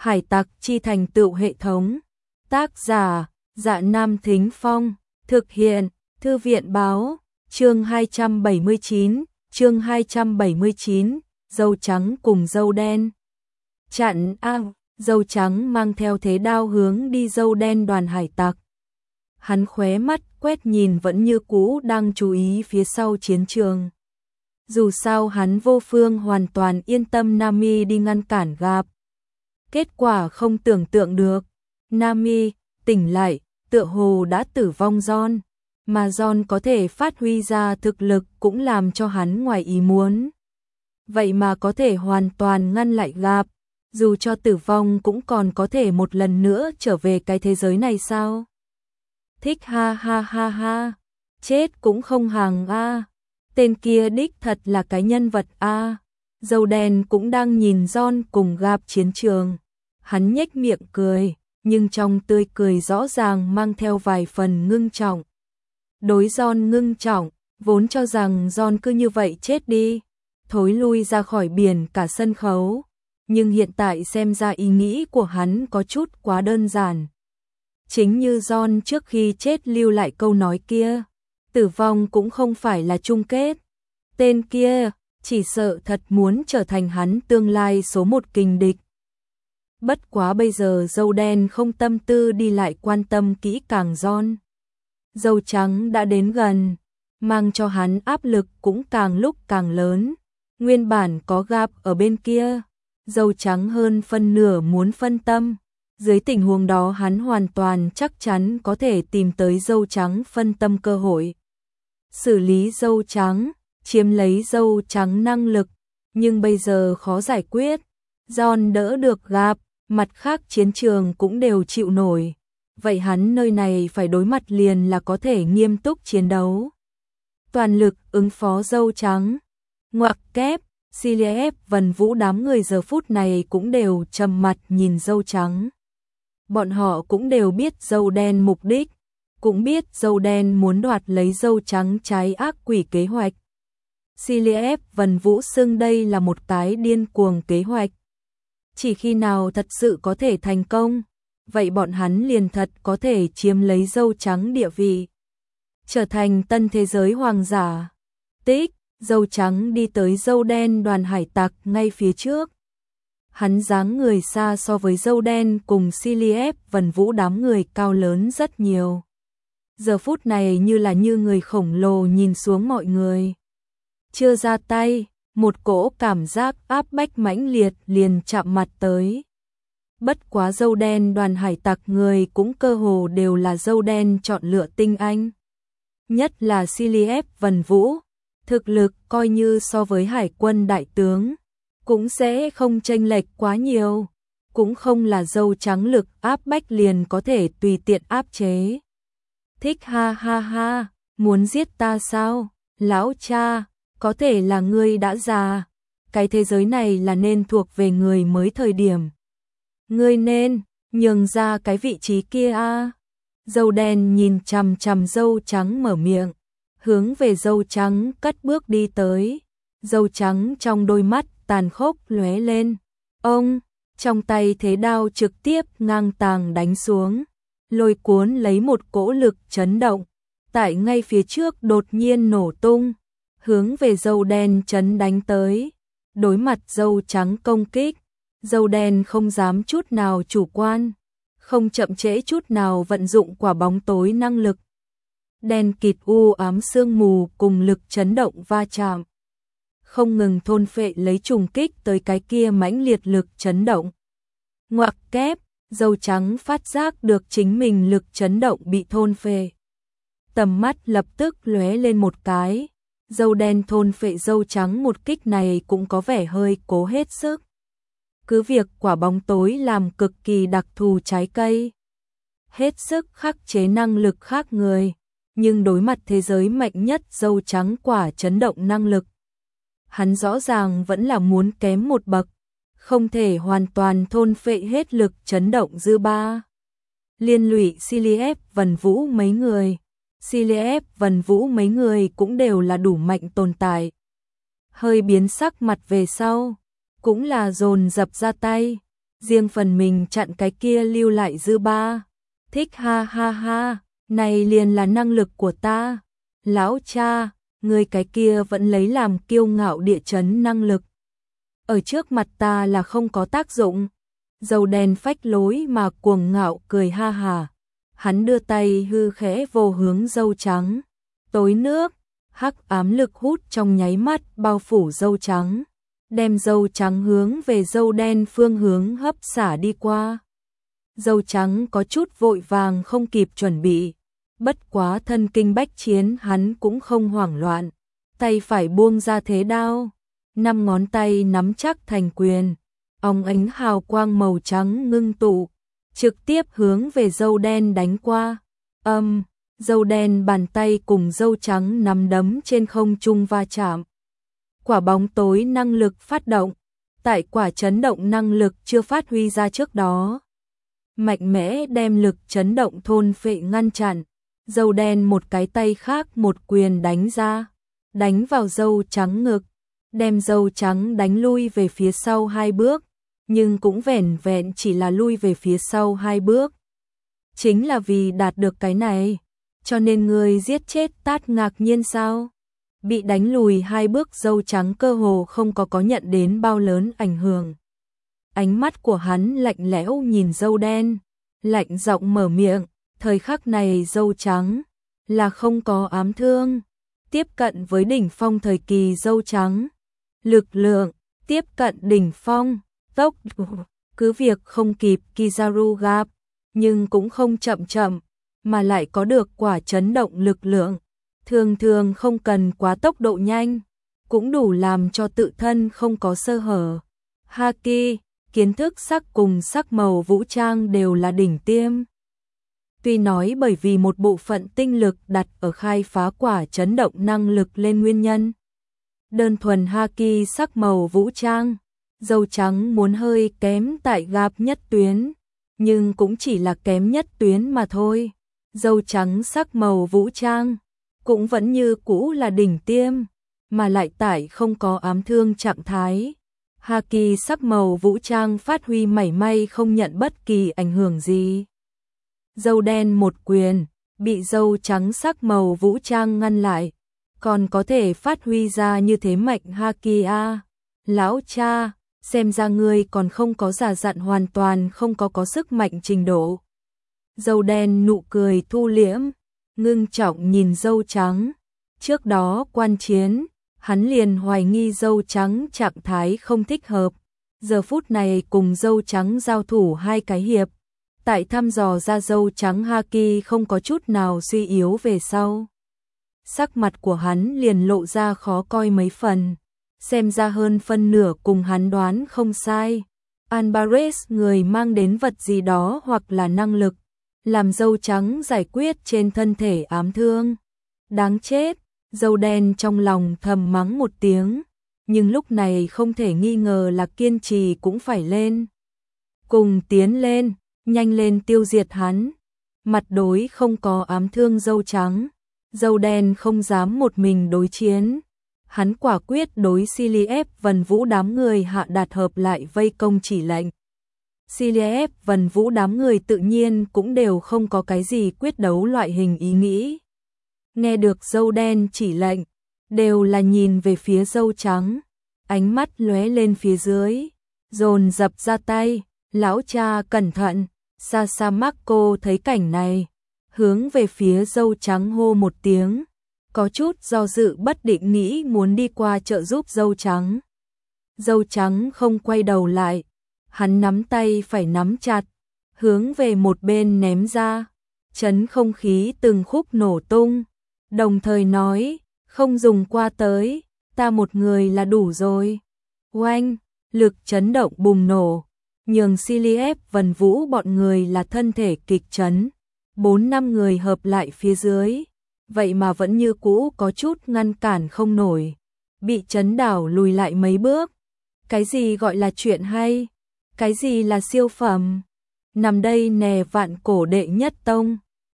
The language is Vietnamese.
Hải tặc chi thành tựu hệ thống. Tác giả, Dạ Nam Thính Phong. Thực hiện, Thư viện báo. Chương 279, dâu trắng cùng dâu đen. Chặn dâu trắng mang theo thế đao hướng đi dâu đen đoàn hải tặc. Hắn khóe mắt quét nhìn vẫn như cũ đang chú ý phía sau chiến trường. Dù sao hắn vô phương hoàn toàn yên tâm Nami đi ngăn cản gặp. Kết quả không tưởng tượng được. Nami tỉnh lại, tựa hồ đã tử vong John. Mà John có thể phát huy ra thực lực cũng làm cho hắn ngoài ý muốn. Vậy mà có thể hoàn toàn ngăn lại gặp. Dù cho tử vong cũng còn có thể một lần nữa trở về cái thế giới này sao? Thích ha ha ha ha. Chết cũng không hàng a. Tên kia đích thật là cái nhân vật a. Dâu đen cũng đang nhìn John cùng gặp chiến trường. Hắn nhếch miệng cười, nhưng trong tươi cười rõ ràng mang theo vài phần ngưng trọng. Đối John ngưng trọng, vốn cho rằng John cứ như vậy chết đi, thối lui ra khỏi biển cả sân khấu. Nhưng hiện tại xem ra ý nghĩ của hắn có chút quá đơn giản. Chính như John trước khi chết lưu lại câu nói kia, tử vong cũng không phải là chung kết. Tên kia, chỉ sợ thật muốn trở thành hắn tương lai số một kình địch. Bất quá bây giờ dâu đen không tâm tư đi lại quan tâm kỹ càng John. Dâu trắng đã đến gần, mang cho hắn áp lực cũng càng lúc càng lớn. Nguyên bản có gặp ở bên kia, dâu trắng hơn phân nửa muốn phân tâm. Dưới tình huống đó hắn hoàn toàn chắc chắn có thể tìm tới dâu trắng phân tâm cơ hội. Xử lý dâu trắng, chiếm lấy dâu trắng năng lực, nhưng bây giờ khó giải quyết. John đỡ được gặp, mặt khác chiến trường cũng đều chịu nổi. Vậy hắn nơi này phải đối mặt liền là có thể nghiêm túc chiến đấu. Toàn lực ứng phó dâu trắng. Ngoặc kép, Ciliev Vân Vũ đám người giờ phút này cũng đều trầm mặt nhìn dâu trắng. Bọn họ cũng đều biết dâu đen mục đích, cũng biết dâu đen muốn đoạt lấy dâu trắng trái ác quỷ kế hoạch. Ciliev Vân Vũ xưng đây là một cái điên cuồng kế hoạch. Chỉ khi nào thật sự có thể thành công, vậy bọn hắn liền thật có thể chiếm lấy dâu trắng địa vị, trở thành tân thế giới hoàng giả. Tích, dâu trắng đi tới dâu đen đoàn hải tặc ngay phía trước. Hắn dáng người xa so với dâu đen cùng Ciliev Vân Vũ đám người cao lớn rất nhiều. Giờ phút này như người khổng lồ nhìn xuống mọi người. Chưa ra tay, một cỗ cảm giác áp bách mãnh liệt liền chạm mặt tới. Bất quá dâu đen đoàn hải tặc người cũng cơ hồ đều là dâu đen chọn lựa tinh anh. Nhất là Ciliev Vân Vũ, thực lực coi như so với hải quân đại tướng, cũng sẽ không chênh lệch quá nhiều, cũng không là dâu trắng lực áp bách liền có thể tùy tiện áp chế. Thích ha ha ha, muốn giết ta sao, lão cha, có thể là ngươi đã già, cái thế giới này là nên thuộc về người mới thời điểm. Ngươi nên nhường ra cái vị trí kia a. Dâu đen nhìn chằm chằm dâu trắng mở miệng, hướng về dâu trắng cất bước đi tới. Dâu trắng trong đôi mắt tàn khốc lóe lên. Ông, trong tay thế đao trực tiếp ngang tàng đánh xuống, lôi cuốn lấy một cỗ lực chấn động, tại ngay phía trước đột nhiên nổ tung, hướng về dâu đen chấn đánh tới. Đối mặt dâu trắng công kích, dâu đen không dám chút nào chủ quan, không chậm trễ chút nào vận dụng quả bóng tối năng lực. Đen kịt u ám sương mù cùng lực chấn động va chạm, không ngừng thôn phệ lấy trùng kích tới cái kia mãnh liệt lực chấn động. Ngoặc kép, dâu trắng phát giác được chính mình lực chấn động bị thôn phệ. Tầm mắt lập tức lóe lên một cái, dâu đen thôn phệ dâu trắng một kích này cũng có vẻ hơi cố hết sức. Cứ việc quả bóng tối làm cực kỳ đặc thù trái cây, hết sức khắc chế năng lực khác người, nhưng đối mặt thế giới mạnh nhất dâu trắng quả chấn động năng lực, hắn rõ ràng vẫn là muốn kém một bậc, không thể hoàn toàn thôn phệ hết lực chấn động dư ba. Liên lụy Ciliev Vân Vũ mấy người. Ciliev Vân Vũ mấy người cũng đều là đủ mạnh tồn tại. Hơi biến sắc mặt về sau, cũng là dồn dập ra tay. riêng phần mình chặn cái kia lưu lại dư ba. Thích ha ha ha, này liền là năng lực của ta. Lão cha, người cái kia vẫn lấy làm kiêu ngạo địa chấn năng lực. Ở trước mặt ta là không có tác dụng. Dâu đen phách lối mà cuồng ngạo cười ha hà. Hắn đưa tay hư khẽ vô hướng dâu trắng. Tối nước, hắc ám lực hút trong nháy mắt bao phủ dâu trắng. Đem dâu trắng hướng về dâu đen phương hướng hấp xả đi qua. Dâu trắng có chút vội vàng không kịp chuẩn bị. Bất quá thân kinh bách chiến hắn cũng không hoảng loạn. Tay phải buông ra thế đao. 5 ngón tay nắm chắc thành quyền. Óng ánh hào quang màu trắng ngưng tụ. Trực tiếp hướng về dâu đen đánh qua. Dâu đen bàn tay cùng dâu trắng nắm đấm trên không trung va chạm. Quả bóng tối năng lực phát động. Tại quả chấn động năng lực chưa phát huy ra trước đó. Mạnh mẽ đem lực chấn động thôn phệ ngăn chặn. Dâu đen một cái tay khác một quyền đánh ra. Đánh vào dâu trắng ngực. Đem dâu trắng đánh lui về phía sau 2 bước. Nhưng cũng vẻn vẹn chỉ là lui về phía sau 2 bước. Chính là vì đạt được cái này. Cho nên người giết chết Tát ngạc nhiên sao? Bị đánh lùi 2 bước dâu trắng cơ hồ không có nhận đến bao lớn ảnh hưởng. Ánh mắt của hắn lạnh lẽo nhìn dâu đen. Lạnh giọng mở miệng. Thời khắc này dâu trắng là không có ám thương. Tiếp cận với đỉnh phong thời kỳ dâu trắng. Lực lượng, tiếp cận đỉnh phong. Tốc cứ việc không kịp Kizaru gặp, nhưng cũng không chậm, mà lại có được quả chấn động lực lượng. Thường không cần quá tốc độ nhanh, cũng đủ làm cho tự thân không có sơ hở. Haki, kiến thức sắc cùng sắc màu vũ trang đều là đỉnh tiêm. Tuy nói bởi vì một bộ phận tinh lực đặt ở khai phá quả chấn động năng lực lên nguyên nhân. Đơn thuần Haki sắc màu vũ trang. Dâu trắng muốn hơi kém tại gặp nhất tuyến, nhưng cũng chỉ là kém nhất tuyến mà thôi. Dâu trắng sắc màu vũ trang, cũng vẫn như cũ là đỉnh tiêm, mà lại tại không có ám thương trạng thái. Haki sắc màu vũ trang phát huy mảy may không nhận bất kỳ ảnh hưởng gì. Dâu đen một quyền, bị dâu trắng sắc màu vũ trang ngăn lại, còn có thể phát huy ra như thế mạnh Haki a. Lão cha, xem ra ngươi còn không có già dặn hoàn toàn không có sức mạnh trình độ. Dâu đen nụ cười thu liễm, ngưng trọng nhìn dâu trắng. Trước đó quan chiến, hắn liền hoài nghi dâu trắng trạng thái không thích hợp. Giờ phút này cùng dâu trắng giao thủ 2 cái hiệp. Tại thăm dò ra dâu trắng Haki không có chút nào suy yếu về sau. Sắc mặt của hắn liền lộ ra khó coi mấy phần. Xem ra hơn phân nửa cùng hắn đoán không sai. Alvarez người mang đến vật gì đó hoặc là năng lực, làm dâu trắng giải quyết trên thân thể ám thương. Đáng chết, dâu đen trong lòng thầm mắng một tiếng, nhưng lúc này không thể nghi ngờ là kiên trì cũng phải lên. Cùng tiến lên, nhanh lên tiêu diệt hắn. Mặt đối không có ám thương dâu trắng, dâu đen không dám một mình đối chiến. Hắn quả quyết đối Siliep Vân Vũ đám người hạ đạt hợp lại vây công chỉ lệnh. Siliep Vân Vũ đám người tự nhiên cũng đều không có cái gì quyết đấu loại hình ý nghĩ. Nghe được dâu đen chỉ lệnh, đều là nhìn về phía dâu trắng, ánh mắt lóe lên phía dưới, dồn dập ra tay. Lão cha cẩn thận. Sasamako thấy cảnh này, hướng về phía dâu trắng hô một tiếng. Có chút do dự bất định nghĩ muốn đi qua trợ giúp dâu trắng. Dâu trắng không quay đầu lại, hắn nắm tay phải nắm chặt, hướng về một bên ném ra, chấn không khí từng khúc nổ tung, đồng thời nói, không dùng qua tới, ta một người là đủ rồi. Oanh, lực chấn động bùng nổ, nhường Siliep Vân Vũ bọn người là thân thể kịch chấn, 4-5 người hợp lại phía dưới. Vậy mà vẫn như cũ có chút ngăn cản không nổi, bị chấn đảo lùi lại mấy bước. Cái gì gọi là chuyện hay? Cái gì là siêu phẩm? Nằm đây nè vạn cổ đệ nhất tông.